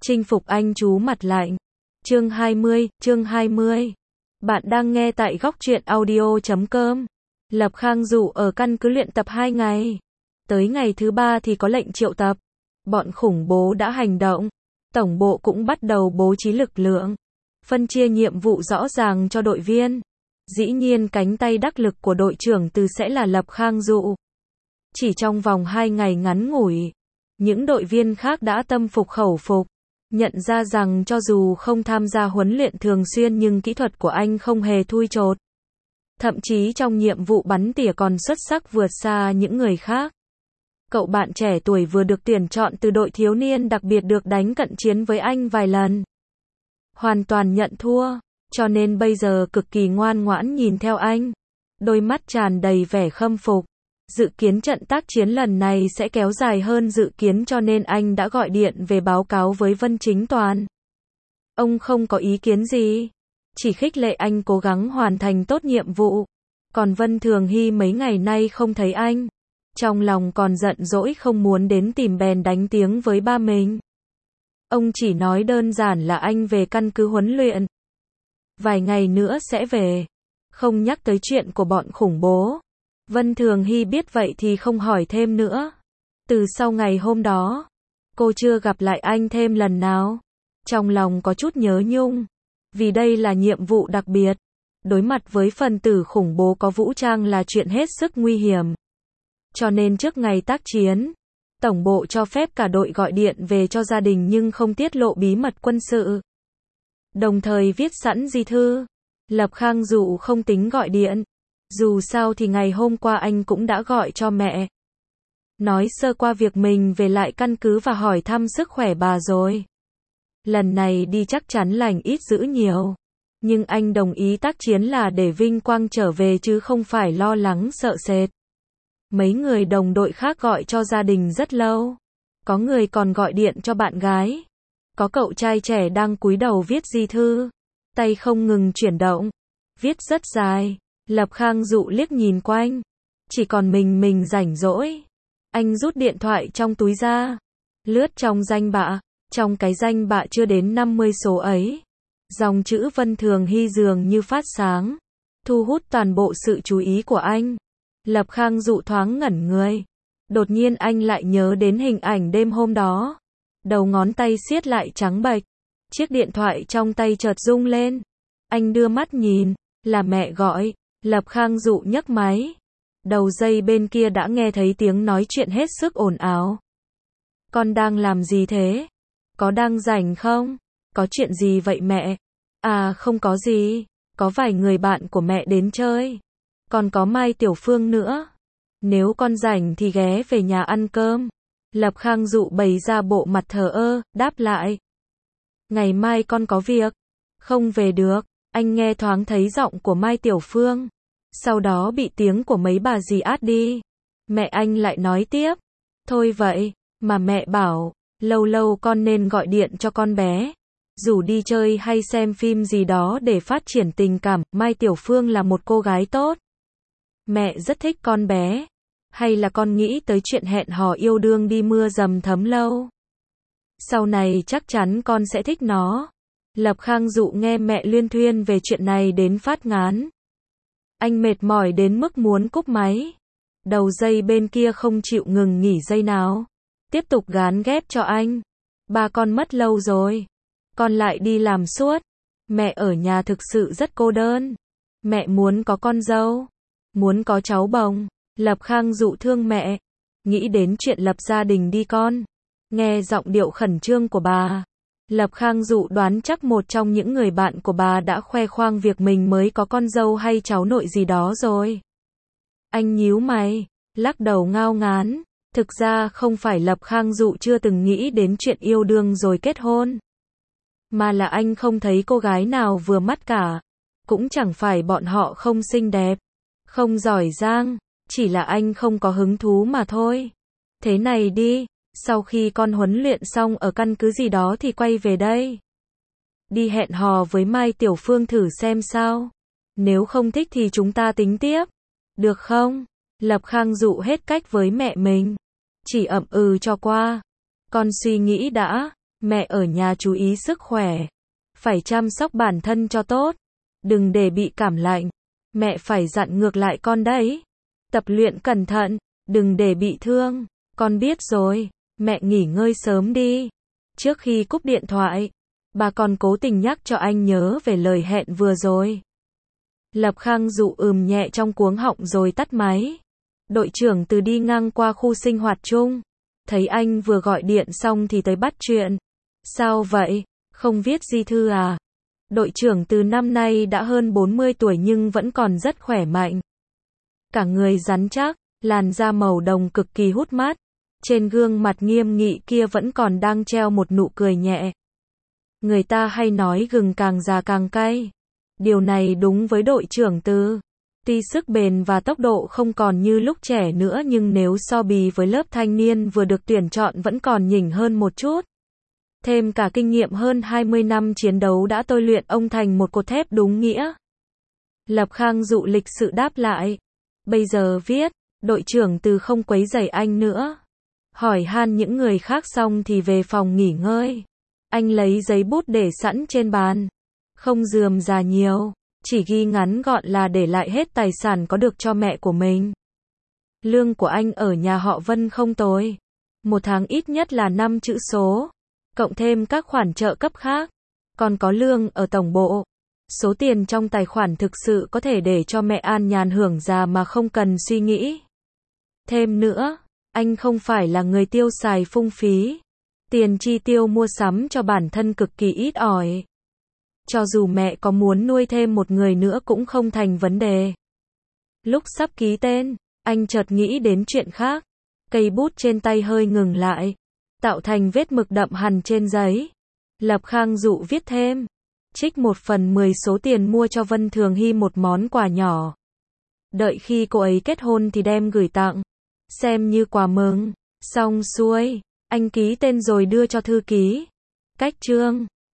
Chinh phục anh chú mặt lạnh. Chương 20. Bạn đang nghe tại góc truyện audio.com. Lập Khang Dụ ở căn cứ luyện tập 2 ngày. Tới ngày thứ 3 thì có lệnh triệu tập. Bọn khủng bố đã hành động. Tổng bộ cũng bắt đầu bố trí lực lượng. Phân chia nhiệm vụ rõ ràng cho đội viên. Dĩ nhiên cánh tay đắc lực của đội trưởng Từ sẽ là Lập Khang Dụ. Chỉ trong vòng 2 ngày ngắn ngủi, những đội viên khác đã tâm phục khẩu phục. Nhận ra rằng cho dù không tham gia huấn luyện thường xuyên nhưng kỹ thuật của anh không hề thui chột. Thậm chí trong nhiệm vụ bắn tỉa còn xuất sắc vượt xa những người khác. Cậu bạn trẻ tuổi vừa được tuyển chọn từ đội thiếu niên đặc biệt được đánh cận chiến với anh vài lần. Hoàn toàn nhận thua, cho nên bây giờ cực kỳ ngoan ngoãn nhìn theo anh. Đôi mắt tràn đầy vẻ khâm phục. Dự kiến trận tác chiến lần này sẽ kéo dài hơn dự kiến cho nên anh đã gọi điện về báo cáo với Vân Chính Toàn. Ông không có ý kiến gì, chỉ khích lệ anh cố gắng hoàn thành tốt nhiệm vụ. Còn Vân Thường Hy mấy ngày nay không thấy anh, trong lòng còn giận dỗi không muốn đến tìm bèn đánh tiếng với ba mình. Ông chỉ nói đơn giản là anh về căn cứ huấn luyện. Vài ngày nữa sẽ về, không nhắc tới chuyện của bọn khủng bố. Vân Thường Hy biết vậy thì không hỏi thêm nữa. Từ sau ngày hôm đó, cô chưa gặp lại anh thêm lần nào. Trong lòng có chút nhớ nhung, vì đây là nhiệm vụ đặc biệt. Đối mặt với phần tử khủng bố có vũ trang là chuyện hết sức nguy hiểm. Cho nên trước ngày tác chiến, Tổng bộ cho phép cả đội gọi điện về cho gia đình nhưng không tiết lộ bí mật quân sự. Đồng thời viết sẵn di thư. Lập Khang Dụ không tính gọi điện. Dù sao thì ngày hôm qua anh cũng đã gọi cho mẹ. Nói sơ qua việc mình về lại căn cứ và hỏi thăm sức khỏe bà rồi. Lần này đi chắc chắn lành ít dữ nhiều. Nhưng anh đồng ý tác chiến là để vinh quang trở về chứ không phải lo lắng sợ sệt. Mấy người đồng đội khác gọi cho gia đình rất lâu. Có người còn gọi điện cho bạn gái. Có cậu trai trẻ đang cúi đầu viết di thư. Tay không ngừng chuyển động. Viết rất dài. Lập Khang Dụ liếc nhìn quanh. Chỉ còn mình rảnh rỗi. Anh rút điện thoại trong túi ra. Lướt trong danh bạ. Trong cái danh bạ chưa đến 50 số ấy. Dòng chữ Vân Thường Hy dường như phát sáng. Thu hút toàn bộ sự chú ý của anh. Lập Khang Dụ thoáng ngẩn người. Đột nhiên anh lại nhớ đến hình ảnh đêm hôm đó. Đầu ngón tay siết lại trắng bệch. Chiếc điện thoại trong tay chợt rung lên. Anh đưa mắt nhìn. Là mẹ gọi. Lập Khang Dụ nhấc máy. Đầu dây bên kia đã nghe thấy tiếng nói chuyện hết sức ồn ào. Con đang làm gì thế? Có đang rảnh không? Có chuyện gì vậy mẹ? À không có gì. Có vài người bạn của mẹ đến chơi. Còn có Mai Tiểu Phương nữa. Nếu con rảnh thì ghé về nhà ăn cơm. Lập Khang Dụ bày ra bộ mặt thờ ơ, đáp lại. Ngày mai con có việc. Không về được. Anh nghe thoáng thấy giọng của Mai Tiểu Phương. Sau đó bị tiếng của mấy bà dì át đi. Mẹ anh lại nói tiếp. Thôi vậy, mà mẹ bảo, lâu lâu con nên gọi điện cho con bé. Rủ đi chơi hay xem phim gì đó để phát triển tình cảm. Mai Tiểu Phương là một cô gái tốt. Mẹ rất thích con bé. Hay là con nghĩ tới chuyện hẹn hò yêu đương đi mưa dầm thấm lâu. Sau này chắc chắn con sẽ thích nó. Lập Khang Dụ nghe mẹ luyên thuyên về chuyện này đến phát ngán. Anh mệt mỏi đến mức muốn cúp máy. Đầu dây bên kia không chịu ngừng nghỉ giây nào. Tiếp tục gán ghép cho anh. Ba con mất lâu rồi. Con lại đi làm suốt. Mẹ ở nhà thực sự rất cô đơn. Mẹ muốn có con dâu. Muốn có cháu bồng. Lập Khang Dụ thương mẹ. Nghĩ đến chuyện lập gia đình đi con. Nghe giọng điệu khẩn trương của bà. Lập Khang Dụ đoán chắc một trong những người bạn của bà đã khoe khoang việc mình mới có con dâu hay cháu nội gì đó rồi. Anh nhíu mày, lắc đầu ngao ngán. Thực ra không phải Lập Khang Dụ chưa từng nghĩ đến chuyện yêu đương rồi kết hôn. Mà là anh không thấy cô gái nào vừa mắt cả. Cũng chẳng phải bọn họ không xinh đẹp, không giỏi giang, chỉ là anh không có hứng thú mà thôi. Thế này đi. Sau khi con huấn luyện xong ở căn cứ gì đó thì quay về đây. Đi hẹn hò với Mai Tiểu Phương thử xem sao. Nếu không thích thì chúng ta tính tiếp. Được không? Lập Khang Dụ hết cách với mẹ mình. Chỉ ậm ừ cho qua. Con suy nghĩ đã. Mẹ ở nhà chú ý sức khỏe. Phải chăm sóc bản thân cho tốt. Đừng để bị cảm lạnh. Mẹ phải dặn ngược lại con đấy. Tập luyện cẩn thận. Đừng để bị thương. Con biết rồi. Mẹ nghỉ ngơi sớm đi. Trước khi cúp điện thoại, bà còn cố tình nhắc cho anh nhớ về lời hẹn vừa rồi. Lập Khang dụ nhẹ trong cuống họng rồi tắt máy. Đội trưởng Từ đi ngang qua khu sinh hoạt chung. Thấy anh vừa gọi điện xong thì tới bắt chuyện. Sao vậy? Không viết di thư à? Đội trưởng Từ năm nay đã hơn 40 tuổi nhưng vẫn còn rất khỏe mạnh. Cả người rắn chắc, làn da màu đồng cực kỳ hút mắt. Trên gương mặt nghiêm nghị kia vẫn còn đang treo một nụ cười nhẹ. Người ta hay nói gừng càng già càng cay. Điều này đúng với đội trưởng Từ. Tuy sức bền và tốc độ không còn như lúc trẻ nữa nhưng nếu so bì với lớp thanh niên vừa được tuyển chọn vẫn còn nhỉnh hơn một chút. Thêm cả kinh nghiệm hơn 20 năm chiến đấu đã tôi luyện ông thành một cột thép đúng nghĩa. Lập Khang dụ lịch sự đáp lại. Bây giờ viết, đội trưởng Từ không quấy rầy anh nữa. Hỏi han những người khác xong thì về phòng nghỉ ngơi. Anh lấy giấy bút để sẵn trên bàn. Không rườm rà nhiều, chỉ ghi ngắn gọn là để lại hết tài sản có được cho mẹ của mình. Lương của anh ở nhà họ Vân không tồi. Một tháng ít nhất là 5 chữ số. Cộng thêm các khoản trợ cấp khác. Còn có lương ở tổng bộ. Số tiền trong tài khoản thực sự có thể để cho mẹ an nhàn hưởng già mà không cần suy nghĩ. Thêm nữa, anh không phải là người tiêu xài phung phí. Tiền chi tiêu mua sắm cho bản thân cực kỳ ít ỏi. Cho dù mẹ có muốn nuôi thêm một người nữa cũng không thành vấn đề. Lúc sắp ký tên, anh chợt nghĩ đến chuyện khác. Cây bút trên tay hơi ngừng lại, tạo thành vết mực đậm hằn trên giấy. Lập Khang dụ viết thêm. Trích 1/10 số tiền mua cho Vân Thường Hy một món quà nhỏ. Đợi khi cô ấy kết hôn thì đem gửi tặng. Xem như quà mừng. Xong xuôi, anh ký tên rồi đưa cho thư ký. Cách chương.